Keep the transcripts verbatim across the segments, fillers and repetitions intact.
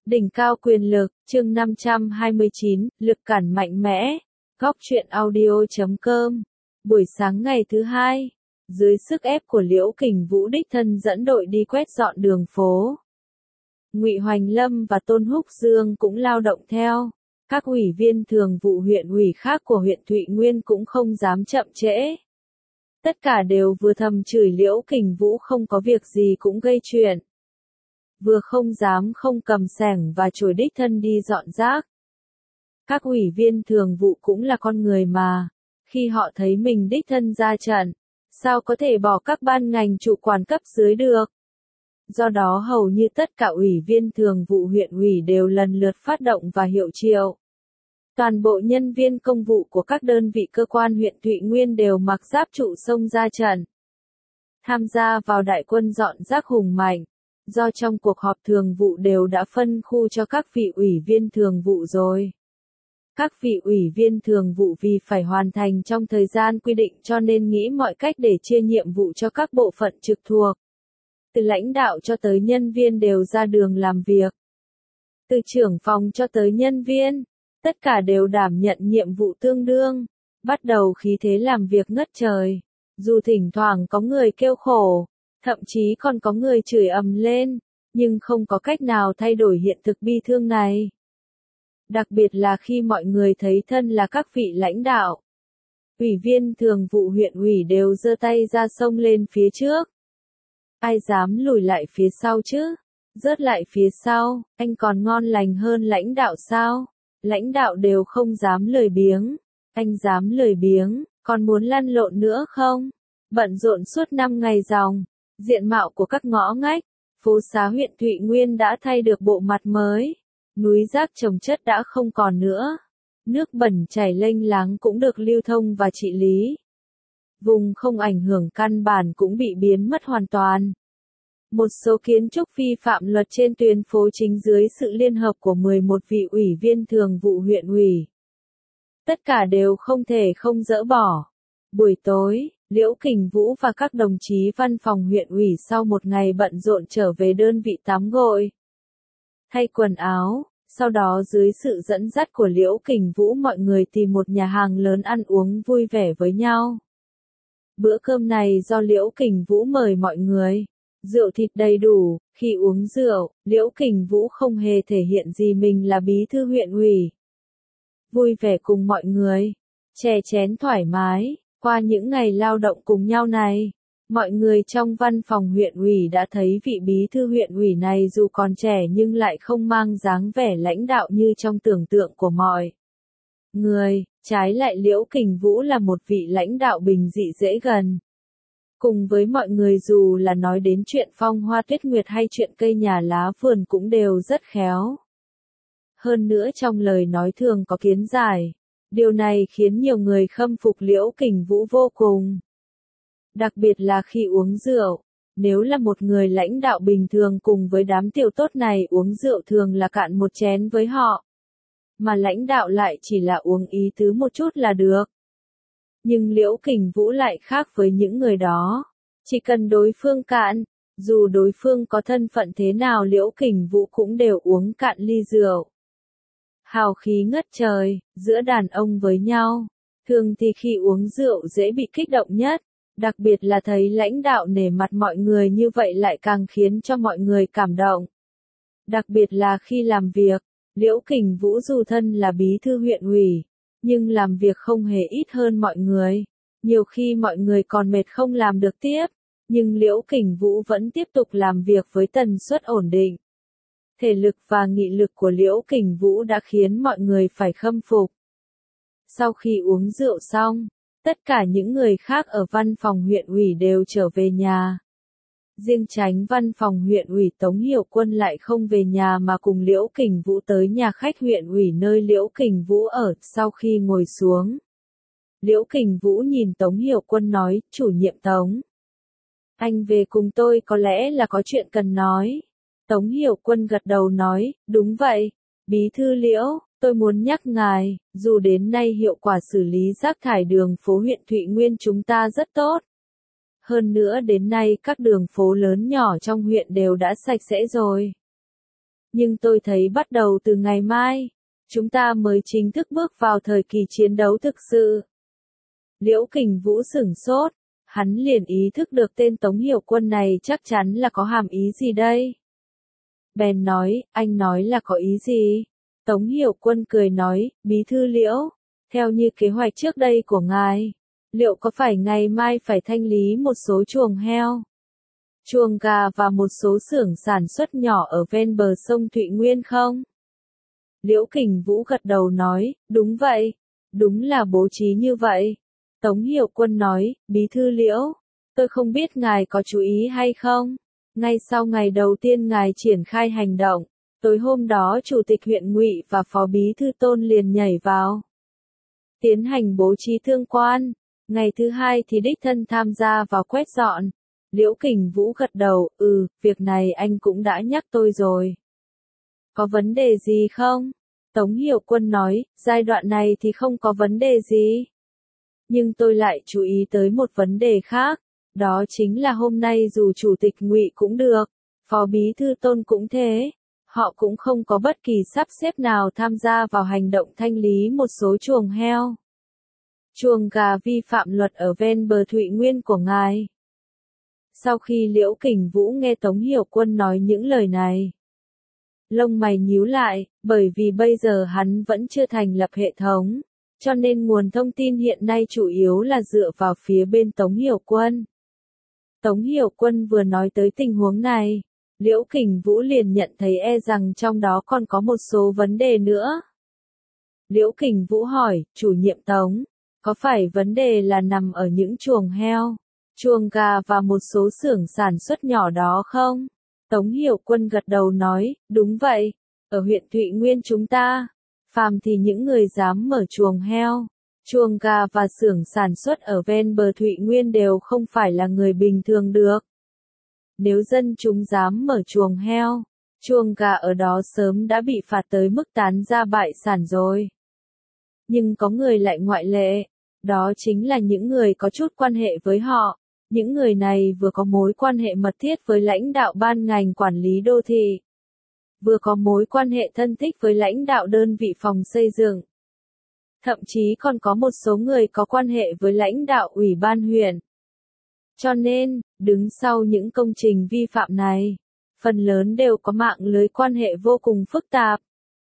Đỉnh cao quyền lực, chương năm trăm hai mươi chín, lực cản mạnh mẽ. Góc truyện audio chấm com. Buổi sáng ngày thứ hai, dưới sức ép của Liễu Kình Vũ đích thân dẫn đội đi quét dọn đường phố. Ngụy Hoành Lâm và Tôn Húc Dương cũng lao động theo. Các ủy viên thường vụ huyện ủy khác của huyện Thụy Nguyên cũng không dám chậm trễ. Tất cả đều vừa thầm chửi Liễu Kình Vũ không có việc gì cũng gây chuyện. Vừa không dám không cầm xẻng và chổi đích thân đi dọn rác. Các ủy viên thường vụ cũng là con người mà, khi họ thấy mình đích thân ra trận, sao có thể bỏ các ban ngành chủ quản cấp dưới được. Do đó hầu như tất cả ủy viên thường vụ huyện ủy đều lần lượt phát động và hiệu triệu. Toàn bộ nhân viên công vụ của các đơn vị cơ quan huyện Thụy Nguyên đều mặc giáp trụ xông ra trận. Tham gia vào đại quân dọn rác hùng mạnh. Do trong cuộc họp thường vụ đều đã phân khu cho các vị ủy viên thường vụ rồi. Các vị ủy viên thường vụ vì phải hoàn thành trong thời gian quy định cho nên nghĩ mọi cách để chia nhiệm vụ cho các bộ phận trực thuộc. Từ lãnh đạo cho tới nhân viên đều ra đường làm việc. Từ trưởng phòng cho tới nhân viên, tất cả đều đảm nhận nhiệm vụ tương đương. Bắt đầu khí thế làm việc ngất trời. Dù thỉnh thoảng có người kêu khổ. Thậm chí còn có người chửi ầm lên, nhưng không có cách nào thay đổi hiện thực bi thương này. Đặc biệt là khi mọi người thấy thân là các vị lãnh đạo. Ủy viên thường vụ huyện ủy đều giơ tay ra xông lên phía trước. Ai dám lùi lại phía sau chứ? Rớt lại phía sau, anh còn ngon lành hơn lãnh đạo sao? Lãnh đạo đều không dám lười biếng. Anh dám lười biếng, còn muốn lăn lộn nữa không? Bận rộn suốt năm ngày ròng. Diện mạo của các ngõ ngách, phố xá huyện Thụy Nguyên đã thay được bộ mặt mới. Núi rác chồng chất đã không còn nữa. Nước bẩn chảy lênh láng cũng được lưu thông và trị lý. Vùng không ảnh hưởng căn bản cũng bị biến mất hoàn toàn. Một số kiến trúc vi phạm luật trên tuyến phố chính dưới sự liên hợp của mười một vị ủy viên thường vụ huyện ủy. Tất cả đều không thể không dỡ bỏ. Buổi tối, Liễu Kình Vũ và các đồng chí văn phòng huyện ủy sau một ngày bận rộn trở về đơn vị tắm gội, thay quần áo, sau đó dưới sự dẫn dắt của Liễu Kình Vũ mọi người tìm một nhà hàng lớn ăn uống vui vẻ với nhau. Bữa cơm này do Liễu Kình Vũ mời mọi người, rượu thịt đầy đủ, khi uống rượu, Liễu Kình Vũ không hề thể hiện gì mình là bí thư huyện ủy. Vui vẻ cùng mọi người, chè chén thoải mái. Qua những ngày lao động cùng nhau này, mọi người trong văn phòng huyện ủy đã thấy vị bí thư huyện ủy này dù còn trẻ nhưng lại không mang dáng vẻ lãnh đạo như trong tưởng tượng của mọi người, trái lại Liễu Kình Vũ là một vị lãnh đạo bình dị dễ gần. Cùng với mọi người dù là nói đến chuyện phong hoa tuyết nguyệt hay chuyện cây nhà lá vườn cũng đều rất khéo. Hơn nữa trong lời nói thường có kiến giải. Điều này khiến nhiều người khâm phục Liễu Kình Vũ vô cùng. Đặc biệt là khi uống rượu, nếu là một người lãnh đạo bình thường cùng với đám tiểu tốt này uống rượu thường là cạn một chén với họ. Mà lãnh đạo lại chỉ là uống ý tứ một chút là được. Nhưng Liễu Kình Vũ lại khác với những người đó. Chỉ cần đối phương cạn, dù đối phương có thân phận thế nào Liễu Kình Vũ cũng đều uống cạn ly rượu. Hào khí ngất trời, giữa đàn ông với nhau. Thường thì khi uống rượu dễ bị kích động nhất, đặc biệt là thấy lãnh đạo nể mặt mọi người như vậy lại càng khiến cho mọi người cảm động. Đặc biệt là khi làm việc, Liễu Kình Vũ dù thân là bí thư huyện ủy, nhưng làm việc không hề ít hơn mọi người. Nhiều khi mọi người còn mệt không làm được tiếp, nhưng Liễu Kình Vũ vẫn tiếp tục làm việc với tần suất ổn định. Thể lực và nghị lực của Liễu Kình Vũ đã khiến mọi người phải khâm phục. Sau khi uống rượu xong, tất cả những người khác ở văn phòng huyện ủy đều trở về nhà. Riêng chánh văn phòng huyện ủy Tống Hiểu Quân lại không về nhà mà cùng Liễu Kình Vũ tới nhà khách huyện ủy nơi Liễu Kình Vũ ở. Sau khi ngồi xuống, Liễu Kình Vũ nhìn Tống Hiểu Quân nói, chủ nhiệm Tống. Anh về cùng tôi có lẽ là có chuyện cần nói. Tống Hiểu Quân gật đầu nói, đúng vậy, bí thư Liễu, tôi muốn nhắc ngài, dù đến nay hiệu quả xử lý rác thải đường phố huyện Thụy Nguyên chúng ta rất tốt. Hơn nữa đến nay các đường phố lớn nhỏ trong huyện đều đã sạch sẽ rồi. Nhưng tôi thấy bắt đầu từ ngày mai, chúng ta mới chính thức bước vào thời kỳ chiến đấu thực sự. Liễu Kình Vũ sửng sốt, hắn liền ý thức được tên Tống Hiểu Quân này chắc chắn là có hàm ý gì đây. Bèn nói, anh nói là có ý gì? Tống Hiểu Quân cười nói, bí thư Liễu, theo như kế hoạch trước đây của ngài, liệu có phải ngày mai phải thanh lý một số chuồng heo, chuồng gà và một số xưởng sản xuất nhỏ ở ven bờ sông Thụy Nguyên không? Liễu Kình Vũ gật đầu nói, đúng vậy, đúng là bố trí như vậy. Tống Hiểu Quân nói, bí thư Liễu, tôi không biết ngài có chú ý hay không? Ngay sau ngày đầu tiên ngài triển khai hành động, tối hôm đó chủ tịch huyện Ngụy và phó bí thư Tôn liền nhảy vào, tiến hành bố trí thương quan. Ngày thứ hai thì đích thân tham gia vào quét dọn. Liễu Kình Vũ gật đầu, ừ, việc này anh cũng đã nhắc tôi rồi. Có vấn đề gì không? Tống Hiểu Quân nói, giai đoạn này thì không có vấn đề gì. Nhưng tôi lại chú ý tới một vấn đề khác, đó chính là hôm nay dù chủ tịch Ngụy cũng được, phó bí thư Tôn cũng thế, họ cũng không có bất kỳ sắp xếp nào tham gia vào hành động thanh lý một số chuồng heo, chuồng gà vi phạm luật ở ven bờ Thụy Nguyên của ngài. Sau khi Liễu Kình Vũ nghe Tống Hiểu Quân nói những lời này, lông mày nhíu lại, bởi vì bây giờ hắn vẫn chưa thành lập hệ thống, cho nên nguồn thông tin hiện nay chủ yếu là dựa vào phía bên Tống Hiểu Quân. Tống Hiểu Quân vừa nói tới tình huống này, Liễu Kình Vũ liền nhận thấy e rằng trong đó còn có một số vấn đề nữa. Liễu Kình Vũ hỏi, chủ nhiệm Tống, có phải vấn đề là nằm ở những chuồng heo, chuồng gà và một số xưởng sản xuất nhỏ đó không? Tống Hiểu Quân gật đầu nói, đúng vậy, ở huyện Thụy Nguyên chúng ta, phàm thì những người dám mở chuồng heo, chuồng gà và xưởng sản xuất ở ven bờ Thụy Nguyên đều không phải là người bình thường được. Nếu dân chúng dám mở chuồng heo, chuồng gà ở đó sớm đã bị phạt tới mức tán gia bại sản rồi. Nhưng có người lại ngoại lệ, đó chính là những người có chút quan hệ với họ. Những người này vừa có mối quan hệ mật thiết với lãnh đạo ban ngành quản lý đô thị, vừa có mối quan hệ thân thích với lãnh đạo đơn vị phòng xây dựng. Thậm chí còn có một số người có quan hệ với lãnh đạo ủy ban huyện. Cho nên, đứng sau những công trình vi phạm này, phần lớn đều có mạng lưới quan hệ vô cùng phức tạp.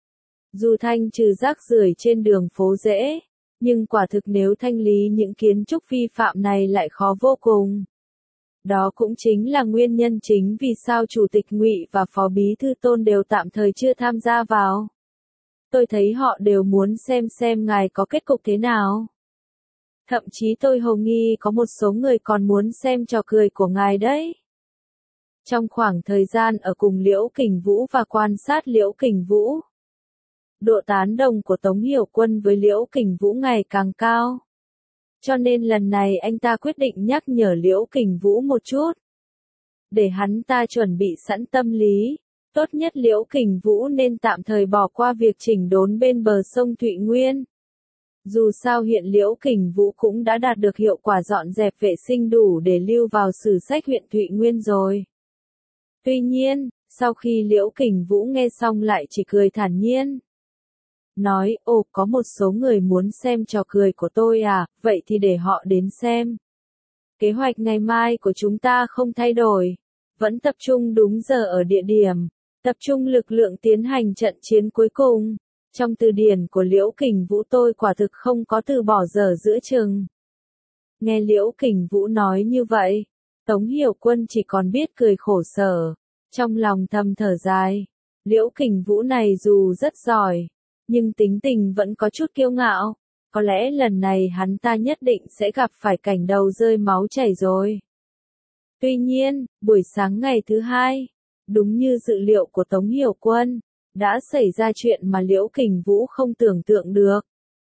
Dù thanh trừ rác rưởi trên đường phố dễ, nhưng quả thực nếu thanh lý những kiến trúc vi phạm này lại khó vô cùng. Đó cũng chính là nguyên nhân chính vì sao Chủ tịch Ngụy và Phó Bí thư Tôn đều tạm thời chưa tham gia vào. Tôi thấy họ đều muốn xem xem ngài có kết cục thế nào. Thậm chí tôi hồ nghi có một số người còn muốn xem trò cười của ngài đấy. Trong khoảng thời gian ở cùng Liễu Kình Vũ và quan sát Liễu Kình Vũ, độ tán đồng của Tống Hiểu Quân với Liễu Kình Vũ ngày càng cao. Cho nên lần này anh ta quyết định nhắc nhở Liễu Kình Vũ một chút, để hắn ta chuẩn bị sẵn tâm lý. Tốt nhất Liễu Kình Vũ nên tạm thời bỏ qua việc chỉnh đốn bên bờ sông Thụy Nguyên. Dù sao hiện Liễu Kình Vũ cũng đã đạt được hiệu quả dọn dẹp vệ sinh đủ để lưu vào sử sách huyện Thụy Nguyên rồi. Tuy nhiên, sau khi Liễu Kình Vũ nghe xong lại chỉ cười thản nhiên. Nói, ồ, có một số người muốn xem trò cười của tôi à, vậy thì để họ đến xem. Kế hoạch ngày mai của chúng ta không thay đổi, vẫn tập trung đúng giờ ở địa điểm, tập trung lực lượng tiến hành trận chiến cuối cùng. Trong từ điển của Liễu Kình Vũ tôi quả thực không có từ bỏ dở giữa chừng. Nghe Liễu Kình Vũ nói như vậy, Tống Hiểu Quân chỉ còn biết cười khổ sở, trong lòng thầm thở dài. Liễu Kình Vũ này dù rất giỏi, nhưng tính tình vẫn có chút kiêu ngạo, có lẽ lần này hắn ta nhất định sẽ gặp phải cảnh đầu rơi máu chảy rồi. Tuy nhiên, buổi sáng ngày thứ hai, đúng như dự liệu của Tống Hiểu Quân, đã xảy ra chuyện mà Liễu Kình Vũ không tưởng tượng được.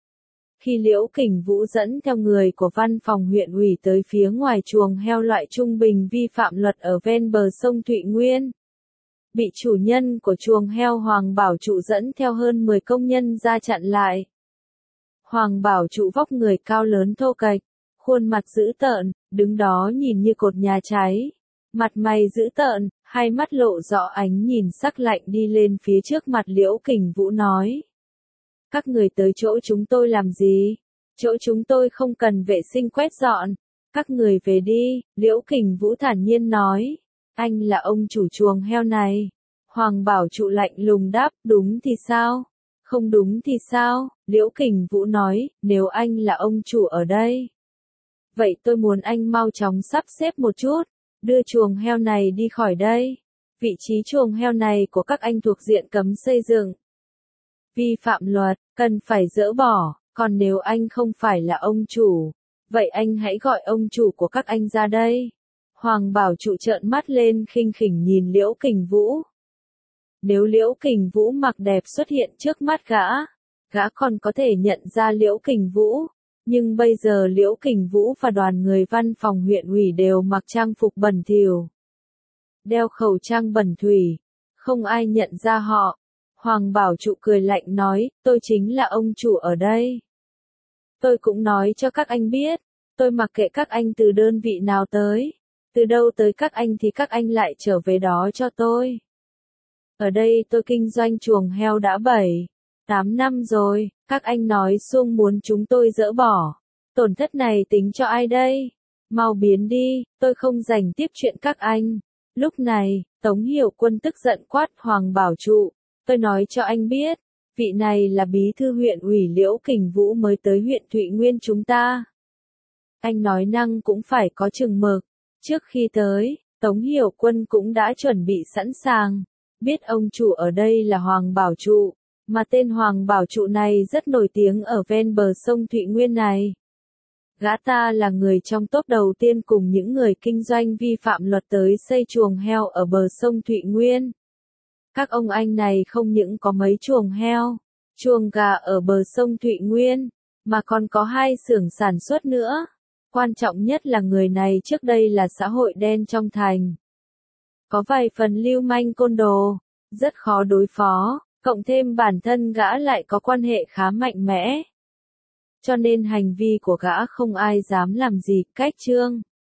Khi Liễu Kình Vũ dẫn theo người của văn phòng huyện ủy tới phía ngoài chuồng heo loại trung bình vi phạm luật ở ven bờ sông Thụy Nguyên, bị chủ nhân của chuồng heo Hoàng Bảo Trụ dẫn theo hơn mười công nhân ra chặn lại. Hoàng Bảo Trụ vóc người cao lớn thô kệch, khuôn mặt dữ tợn, đứng đó nhìn như cột nhà cháy. Mặt mày dữ tợn, hai mắt lộ rõ ánh nhìn sắc lạnh đi lên phía trước mặt Liễu Kình Vũ nói. Các người tới chỗ chúng tôi làm gì? Chỗ chúng tôi không cần vệ sinh quét dọn. Các người về đi, Liễu Kình Vũ thản nhiên nói. Anh là ông chủ chuồng heo này. Hoàng Bảo Trụ lạnh lùng đáp, đúng thì sao? Không đúng thì sao? Liễu Kình Vũ nói, nếu anh là ông chủ ở đây. Vậy tôi muốn anh mau chóng sắp xếp một chút, đưa chuồng heo này đi khỏi đây. Vị trí chuồng heo này của các anh thuộc diện cấm xây dựng. Vi phạm luật, cần phải dỡ bỏ, còn nếu anh không phải là ông chủ, vậy anh hãy gọi ông chủ của các anh ra đây. Hoàng Bảo Trụ trợn mắt lên khinh khỉnh nhìn Liễu Kình Vũ. Nếu Liễu Kình Vũ mặc đẹp xuất hiện trước mắt gã, gã còn có thể nhận ra Liễu Kình Vũ, nhưng bây giờ Liễu Kình Vũ và đoàn người văn phòng huyện ủy đều mặc trang phục bẩn thỉu, đeo khẩu trang bẩn thủy, không ai nhận ra họ. Hoàng Bảo Trụ cười lạnh nói, tôi chính là ông chủ ở đây. Tôi cũng nói cho các anh biết, tôi mặc kệ các anh từ đơn vị nào tới, từ đâu tới các anh thì các anh lại trở về đó cho tôi. Ở đây tôi kinh doanh chuồng heo đã bảy, tám năm rồi, các anh nói xuông muốn chúng tôi dỡ bỏ. Tổn thất này tính cho ai đây? Mau biến đi, tôi không rảnh tiếp chuyện các anh. Lúc này, Tống Hiểu Quân tức giận quát Hoàng Bảo Trụ. Tôi nói cho anh biết, vị này là bí thư huyện ủy Liễu Kình Vũ mới tới huyện Thụy Nguyên chúng ta. Anh nói năng cũng phải có chừng mực. Trước khi tới, Tống Hiểu Quân cũng đã chuẩn bị sẵn sàng. Biết ông chủ ở đây là Hoàng Bảo Trụ, mà tên Hoàng Bảo Trụ này rất nổi tiếng ở ven bờ sông Thụy Nguyên này. Gã ta là người trong top đầu tiên cùng những người kinh doanh vi phạm luật tới xây chuồng heo ở bờ sông Thụy Nguyên. Các ông anh này không những có mấy chuồng heo, chuồng gà ở bờ sông Thụy Nguyên, mà còn có hai xưởng sản xuất nữa. Quan trọng nhất là người này trước đây là xã hội đen trong thành. Có vài phần lưu manh côn đồ, rất khó đối phó, cộng thêm bản thân gã lại có quan hệ khá mạnh mẽ. Cho nên hành vi của gã không ai dám làm gì, cách chương.